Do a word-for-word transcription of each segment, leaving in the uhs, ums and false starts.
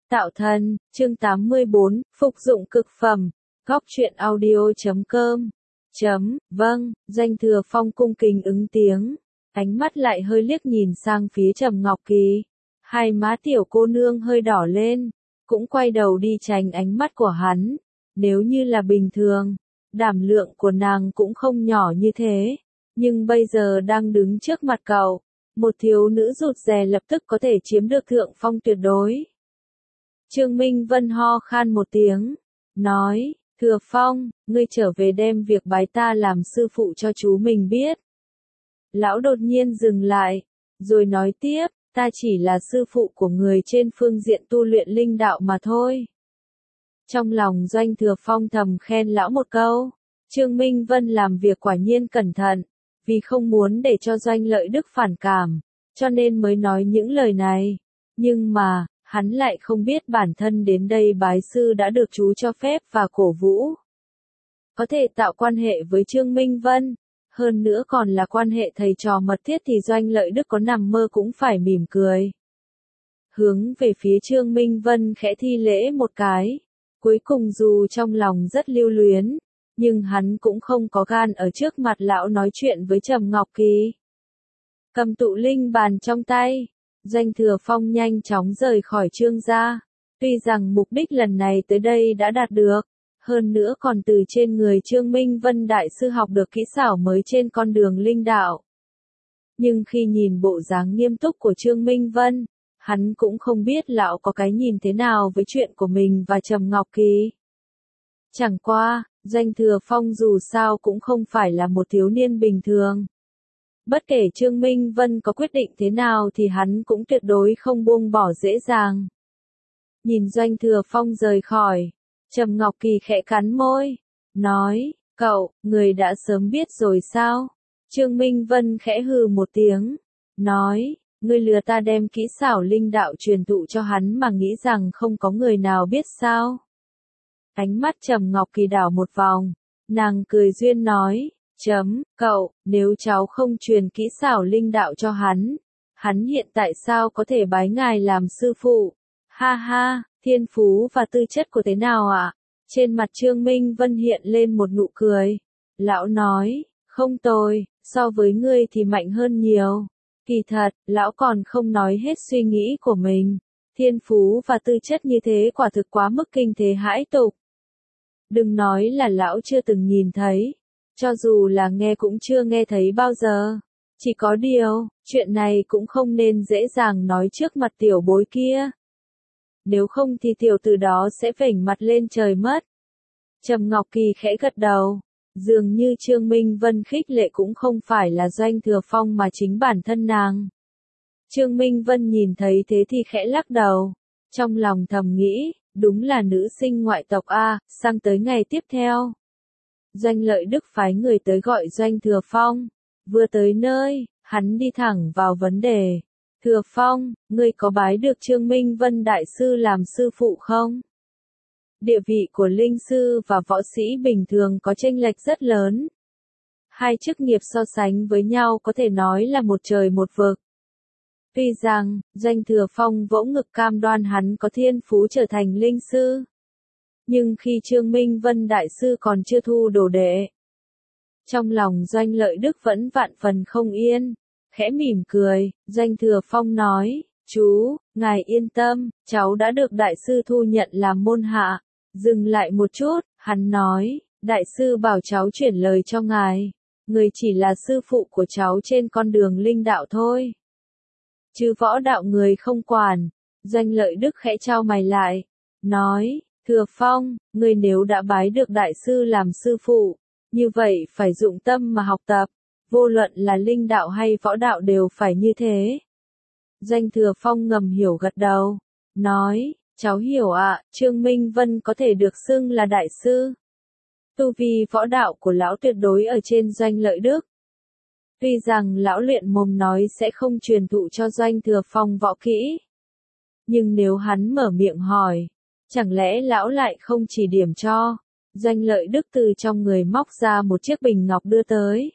Tạo thần, chương tám mươi bốn, phục dụng cực phẩm, góc truyện audio chấm com. Chấm, vâng, Doanh Thừa Phong cung kính ứng tiếng, ánh mắt lại hơi liếc nhìn sang phía Trầm Ngọc Kỳ. Hai má tiểu cô nương hơi đỏ lên, cũng quay đầu đi tránh ánh mắt của hắn. Nếu như là bình thường, đảm lượng của nàng cũng không nhỏ như thế, nhưng bây giờ đang đứng trước mặt cậu, một thiếu nữ rụt rè lập tức có thể chiếm được thượng phong tuyệt đối. Trương Minh Vân ho khan một tiếng, nói, Thừa Phong, ngươi trở về đem việc bái ta làm sư phụ cho chú mình biết. Lão đột nhiên dừng lại, rồi nói tiếp, ta chỉ là sư phụ của người trên phương diện tu luyện linh đạo mà thôi. Trong lòng Doanh Thừa Phong thầm khen lão một câu, Trương Minh Vân làm việc quả nhiên cẩn thận, vì không muốn để cho Doanh Lợi Đức phản cảm, cho nên mới nói những lời này. Nhưng mà, hắn lại không biết bản thân đến đây bái sư đã được chú cho phép và cổ vũ. Có thể tạo quan hệ với Trương Minh Vân, hơn nữa còn là quan hệ thầy trò mật thiết thì Doanh Lợi Đức có nằm mơ cũng phải mỉm cười. Hướng về phía Trương Minh Vân khẽ thi lễ một cái, cuối cùng dù trong lòng rất lưu luyến, nhưng hắn cũng không có gan ở trước mặt lão nói chuyện với Trầm Ngọc Kỳ. Cầm tụ linh bàn trong tay, Doanh Thừa Phong nhanh chóng rời khỏi Trương gia. Tuy rằng mục đích lần này tới đây đã đạt được, hơn nữa còn từ trên người Trương Minh Vân đại sư học được kỹ xảo mới trên con đường linh đạo. Nhưng khi nhìn bộ dáng nghiêm túc của Trương Minh Vân, hắn cũng không biết lão có cái nhìn thế nào với chuyện của mình và Trầm Ngọc Kỳ. Chẳng qua, Doanh Thừa Phong dù sao cũng không phải là một thiếu niên bình thường. Bất kể Trương Minh Vân có quyết định thế nào thì hắn cũng tuyệt đối không buông bỏ dễ dàng. Nhìn Doanh Thừa Phong rời khỏi, Trầm Ngọc Kỳ khẽ cắn môi, nói, cậu, người đã sớm biết rồi sao? Trương Minh Vân khẽ hừ một tiếng, nói, ngươi lừa ta đem kỹ xảo linh đạo truyền thụ cho hắn mà nghĩ rằng không có người nào biết sao? Ánh mắt Trầm Ngọc Kỳ đảo một vòng, nàng cười duyên nói, chấm, cậu, nếu cháu không truyền kỹ xảo linh đạo cho hắn, hắn hiện tại sao có thể bái ngài làm sư phụ? Ha ha, thiên phú và tư chất của thế nào ạ? À? Trên mặt Trương Minh Vân hiện lên một nụ cười. Lão nói, không tồi, so với ngươi thì mạnh hơn nhiều. Kỳ thật, lão còn không nói hết suy nghĩ của mình. Thiên phú và tư chất như thế quả thực quá mức kinh thế hãi tục. Đừng nói là lão chưa từng nhìn thấy, cho dù là nghe cũng chưa nghe thấy bao giờ. Chỉ có điều, chuyện này cũng không nên dễ dàng nói trước mặt tiểu bối kia. Nếu không thì tiểu tử đó sẽ vểnh mặt lên trời mất. Trầm Ngọc Kỳ khẽ gật đầu, dường như Trương Minh Vân khích lệ cũng không phải là Doanh Thừa Phong mà chính bản thân nàng. Trương Minh Vân nhìn thấy thế thì khẽ lắc đầu, trong lòng thầm nghĩ, đúng là nữ sinh ngoại tộc a. Sang tới ngày tiếp theo, Doanh Lợi Đức phái người tới gọi Doanh Thừa Phong. Vừa tới nơi, hắn đi thẳng vào vấn đề. Thừa Phong, ngươi có bái được Trương Minh Vân đại sư làm sư phụ không? Địa vị của linh sư và võ sĩ bình thường có chênh lệch rất lớn. Hai chức nghiệp so sánh với nhau có thể nói là một trời một vực. Tuy rằng, Doanh Thừa Phong vỗ ngực cam đoan hắn có thiên phú trở thành linh sư. Nhưng khi Trương Minh Vân đại sư còn chưa thu đồ đệ, trong lòng Doanh Lợi Đức vẫn vạn phần không yên. Khẽ mỉm cười, Doanh Thừa Phong nói, chú, ngài yên tâm, cháu đã được đại sư thu nhận làm môn hạ. Dừng lại một chút, hắn nói, đại sư bảo cháu chuyển lời cho ngài, người chỉ là sư phụ của cháu trên con đường linh đạo thôi. Chứ võ đạo người không quản. Doanh Lợi Đức khẽ chau mày lại, nói, Thừa Phong, người nếu đã bái được đại sư làm sư phụ, như vậy phải dụng tâm mà học tập. Vô luận là linh đạo hay võ đạo đều phải như thế. Doanh Thừa Phong ngầm hiểu gật đầu, nói, cháu hiểu ạ, à, Trương Minh Vân có thể được xưng là đại sư. Tu vi võ đạo của lão tuyệt đối ở trên Doanh Lợi Đức. Tuy rằng lão luyện mồm nói sẽ không truyền thụ cho Doanh Thừa Phong võ kỹ. Nhưng nếu hắn mở miệng hỏi, chẳng lẽ lão lại không chỉ điểm cho? Doanh Lợi Đức từ trong người móc ra một chiếc bình ngọc đưa tới.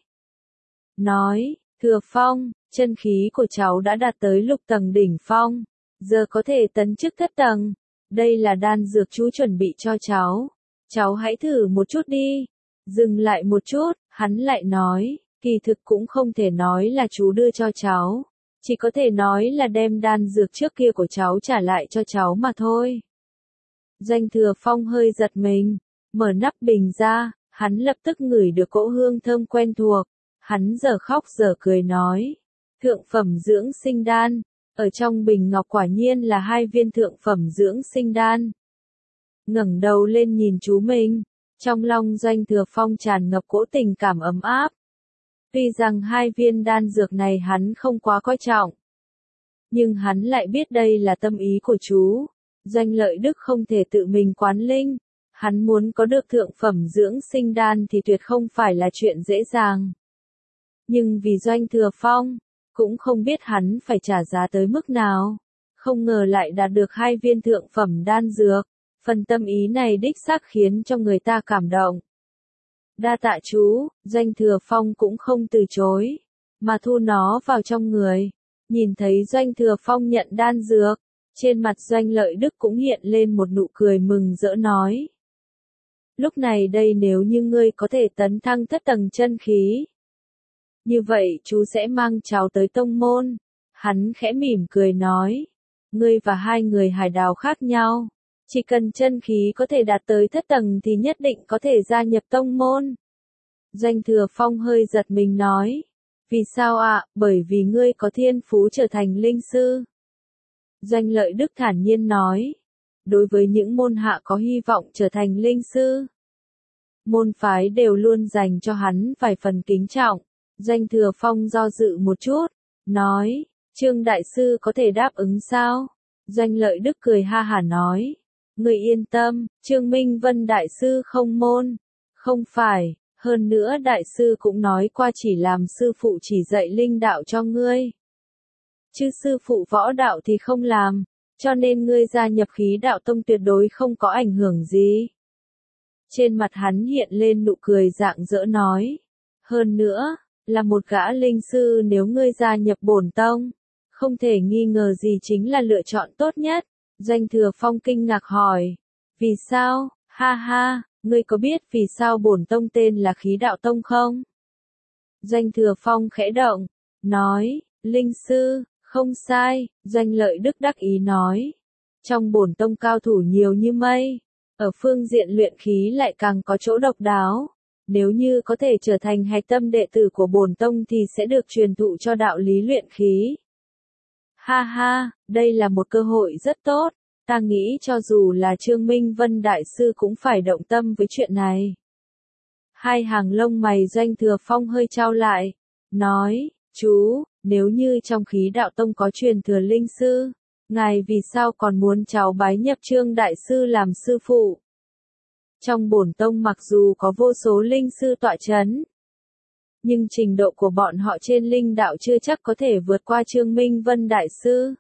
Nói, Thừa Phong, chân khí của cháu đã đạt tới lục tầng đỉnh phong, giờ có thể tấn chức thất tầng. đây là đan dược chú chuẩn bị cho cháu. Cháu hãy thử một chút đi. Dừng lại một chút, hắn lại nói, kỳ thực cũng không thể nói là chú đưa cho cháu. Chỉ có thể nói là đem đan dược trước kia của cháu trả lại cho cháu mà thôi. Doanh Thừa Phong hơi giật mình, mở nắp bình ra, hắn lập tức ngửi được cỗ hương thơm quen thuộc. Hắn giờ khóc giờ cười nói, thượng phẩm dưỡng sinh đan, ở trong bình ngọc quả nhiên là hai viên thượng phẩm dưỡng sinh đan. Ngẩng đầu lên nhìn chú mình, trong lòng Doanh Thừa Phong tràn ngập cỗ tình cảm ấm áp. Tuy rằng hai viên đan dược này hắn không quá coi trọng, nhưng hắn lại biết đây là tâm ý của chú. Doanh Lợi Đức không thể tự mình quán linh, hắn muốn có được thượng phẩm dưỡng sinh đan thì tuyệt không phải là chuyện dễ dàng. Nhưng vì Doanh Thừa Phong, cũng không biết hắn phải trả giá tới mức nào, không ngờ lại đạt được hai viên thượng phẩm đan dược, phần tâm ý này đích xác khiến cho người ta cảm động. Đa tạ chú, Doanh Thừa Phong cũng không từ chối, mà thu nó vào trong người. Nhìn thấy Doanh Thừa Phong nhận đan dược, trên mặt Doanh Lợi Đức cũng hiện lên một nụ cười mừng rỡ nói. Lúc này đây nếu như ngươi có thể tấn thăng thất tầng chân khí, như vậy chú sẽ mang cháu tới tông môn. Hắn khẽ mỉm cười nói, ngươi và hai người hải đào khác nhau. Chỉ cần chân khí có thể đạt tới thất tầng thì nhất định có thể gia nhập tông môn. Doanh Thừa Phong hơi giật mình nói, vì sao ạ? À? Bởi vì ngươi có thiên phú trở thành linh sư. Doanh Lợi Đức thản nhiên nói, đối với những môn hạ có hy vọng trở thành linh sư, môn phái đều luôn dành cho hắn vài phần kính trọng. Doanh Thừa Phong do dự một chút, nói, Trương Đại Sư có thể đáp ứng sao? Doanh Lợi Đức cười ha hả nói, người yên tâm, Trương Minh Vân Đại Sư không môn. Không phải, hơn nữa Đại Sư cũng nói qua chỉ làm sư phụ chỉ dạy linh đạo cho ngươi. Chứ sư phụ võ đạo thì không làm, cho nên ngươi gia nhập khí đạo tông tuyệt đối không có ảnh hưởng gì. Trên mặt hắn hiện lên nụ cười rạng rỡ nói, hơn nữa, là một gã linh sư nếu ngươi gia nhập bổn tông, không thể nghi ngờ gì chính là lựa chọn tốt nhất. Doanh Thừa Phong kinh ngạc hỏi, vì sao, ha ha, ngươi có biết vì sao bổn tông tên là khí đạo tông không? Doanh Thừa Phong khẽ động, nói, linh sư, không sai. Doanh Lợi Đức đắc ý nói, trong bổn tông cao thủ nhiều như mây, ở phương diện luyện khí lại càng có chỗ độc đáo. Nếu như có thể trở thành hạch tâm đệ tử của bổn tông thì sẽ được truyền thụ cho đạo lý luyện khí. Ha ha, đây là một cơ hội rất tốt, ta nghĩ cho dù là Trương Minh Vân Đại Sư cũng phải động tâm với chuyện này. Hai hàng lông mày Doanh Thừa Phong hơi trao lại, nói, chú, nếu như trong khí đạo tông có truyền thừa linh sư, ngài vì sao còn muốn cháu bái nhập Trương Đại Sư làm sư phụ? Trong bổn tông mặc dù có vô số linh sư tọa chấn, nhưng trình độ của bọn họ trên linh đạo chưa chắc có thể vượt qua Trương Minh Vân Đại Sư.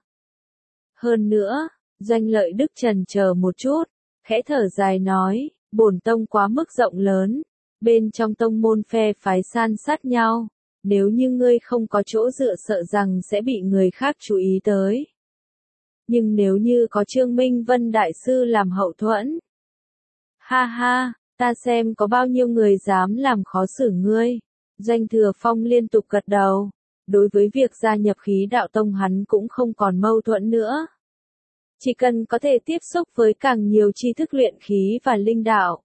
Hơn nữa, Doanh Lợi Đức chần chờ một chút, khẽ thở dài nói, bổn tông quá mức rộng lớn, bên trong tông môn phe phái san sát nhau, nếu như ngươi không có chỗ dựa sợ rằng sẽ bị người khác chú ý tới. Nhưng nếu như có Trương Minh Vân Đại Sư làm hậu thuẫn, ha ha, ta xem có bao nhiêu người dám làm khó xử ngươi. Doanh Thừa Phong liên tục gật đầu, đối với việc gia nhập khí đạo tông hắn cũng không còn mâu thuẫn nữa. Chỉ cần có thể tiếp xúc với càng nhiều tri thức luyện khí và linh đạo,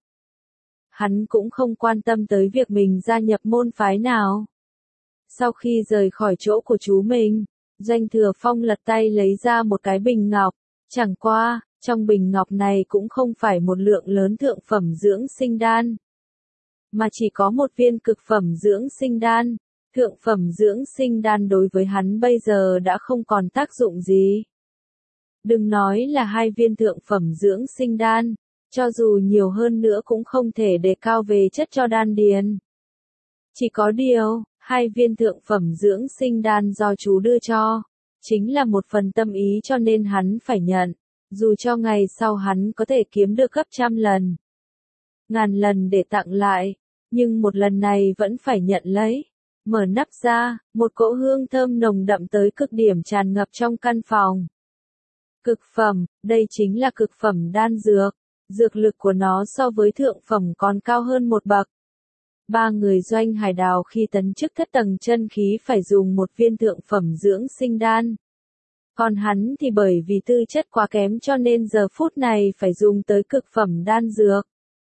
hắn cũng không quan tâm tới việc mình gia nhập môn phái nào. Sau khi rời khỏi chỗ của chú mình, Doanh Thừa Phong lật tay lấy ra một cái bình ngọc, chẳng qua, trong bình ngọc này cũng không phải một lượng lớn thượng phẩm dưỡng sinh đan, mà chỉ có một viên cực phẩm dưỡng sinh đan. Thượng phẩm dưỡng sinh đan đối với hắn bây giờ đã không còn tác dụng gì. Đừng nói là hai viên thượng phẩm dưỡng sinh đan, cho dù nhiều hơn nữa cũng không thể đề cao về chất cho đan điền. Chỉ có điều, hai viên thượng phẩm dưỡng sinh đan do chú đưa cho, chính là một phần tâm ý cho nên hắn phải nhận, dù cho ngày sau hắn có thể kiếm được gấp trăm lần, ngàn lần để tặng lại, nhưng một lần này vẫn phải nhận lấy. Mở nắp ra, một cỗ hương thơm nồng đậm tới cực điểm tràn ngập trong căn phòng. Cực phẩm, đây chính là cực phẩm đan dược. Dược lực của nó so với thượng phẩm còn cao hơn một bậc. Ba người Doanh Hải Đào khi tấn chức thất tầng chân khí phải dùng một viên thượng phẩm dưỡng sinh đan. Còn hắn thì bởi vì tư chất quá kém cho nên giờ phút này phải dùng tới cực phẩm đan dược.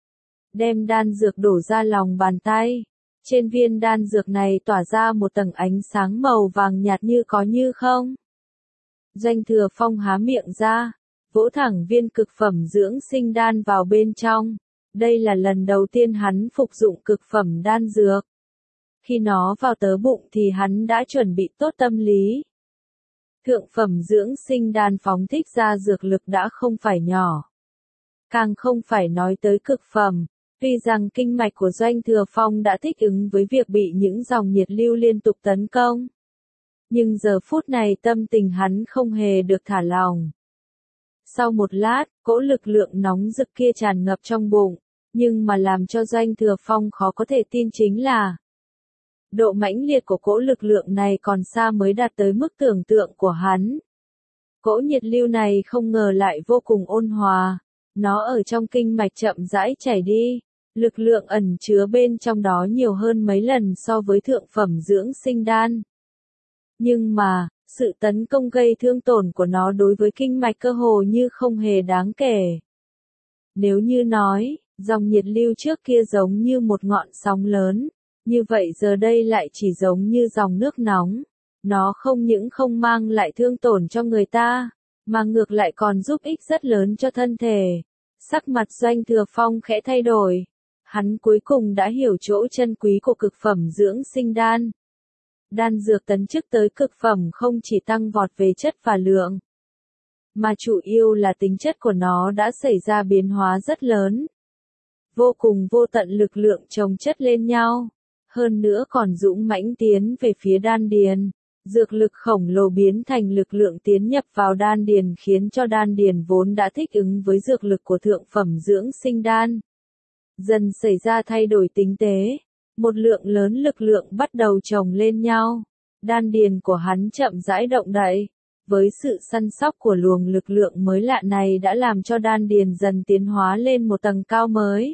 Đem đan dược đổ ra lòng bàn tay. Trên viên đan dược này tỏa ra một tầng ánh sáng màu vàng nhạt như có như không. Doanh Thừa Phong há miệng ra, vỗ thẳng viên cực phẩm dưỡng sinh đan vào bên trong. Đây là lần đầu tiên hắn phục dụng cực phẩm đan dược. Khi nó vào tớ bụng thì hắn đã chuẩn bị tốt tâm lý. Thượng phẩm dưỡng sinh đan phóng thích ra dược lực đã không phải nhỏ. Càng không phải nói tới cực phẩm. Tuy rằng kinh mạch của Doanh Thừa Phong đã thích ứng với việc bị những dòng nhiệt lưu liên tục tấn công. Nhưng giờ phút này tâm tình hắn không hề được thả lỏng. Sau một lát, cỗ lực lượng nóng rực kia tràn ngập trong bụng, nhưng mà làm cho Doanh Thừa Phong khó có thể tin chính là độ mãnh liệt của cỗ lực lượng này còn xa mới đạt tới mức tưởng tượng của hắn. Cỗ nhiệt lưu này không ngờ lại vô cùng ôn hòa, nó ở trong kinh mạch chậm rãi chảy đi. Lực lượng ẩn chứa bên trong đó nhiều hơn mấy lần so với thượng phẩm dưỡng sinh đan. Nhưng mà, sự tấn công gây thương tổn của nó đối với kinh mạch cơ hồ như không hề đáng kể. Nếu như nói, dòng nhiệt lưu trước kia giống như một ngọn sóng lớn, như vậy giờ đây lại chỉ giống như dòng nước nóng. Nó không những không mang lại thương tổn cho người ta, mà ngược lại còn giúp ích rất lớn cho thân thể. Sắc mặt Doanh Thừa Phong khẽ thay đổi. Hắn cuối cùng đã hiểu chỗ chân quý của cực phẩm dưỡng sinh đan. Đan dược tấn chức tới cực phẩm không chỉ tăng vọt về chất và lượng, mà chủ yếu là tính chất của nó đã xảy ra biến hóa rất lớn. Vô cùng vô tận lực lượng chồng chất lên nhau, hơn nữa còn dũng mãnh tiến về phía đan điền. Dược lực khổng lồ biến thành lực lượng tiến nhập vào đan điền khiến cho đan điền vốn đã thích ứng với dược lực của thượng phẩm dưỡng sinh đan. Dần xảy ra thay đổi tinh tế, một lượng lớn lực lượng bắt đầu chồng lên nhau. Đan điền của hắn chậm rãi động đậy, với sự săn sóc của luồng lực lượng mới lạ này đã làm cho đan điền dần tiến hóa lên một tầng cao mới.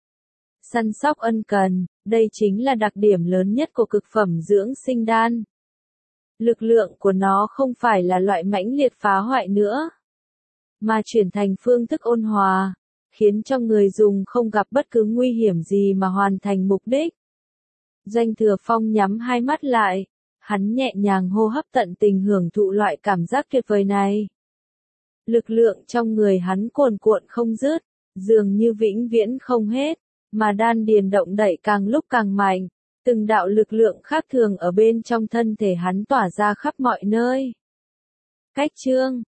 Săn sóc ân cần, đây chính là đặc điểm lớn nhất của cực phẩm dưỡng sinh đan. Lực lượng của nó không phải là loại mãnh liệt phá hoại nữa, mà chuyển thành phương thức ôn hòa, khiến cho người dùng không gặp bất cứ nguy hiểm gì mà hoàn thành mục đích. Doanh Thừa Phong nhắm hai mắt lại, hắn nhẹ nhàng hô hấp tận tình hưởng thụ loại cảm giác tuyệt vời này. Lực lượng trong người hắn cuồn cuộn không dứt, dường như vĩnh viễn không hết, mà đan điền động đậy càng lúc càng mạnh, từng đạo lực lượng khác thường ở bên trong thân thể hắn tỏa ra khắp mọi nơi. Cách chương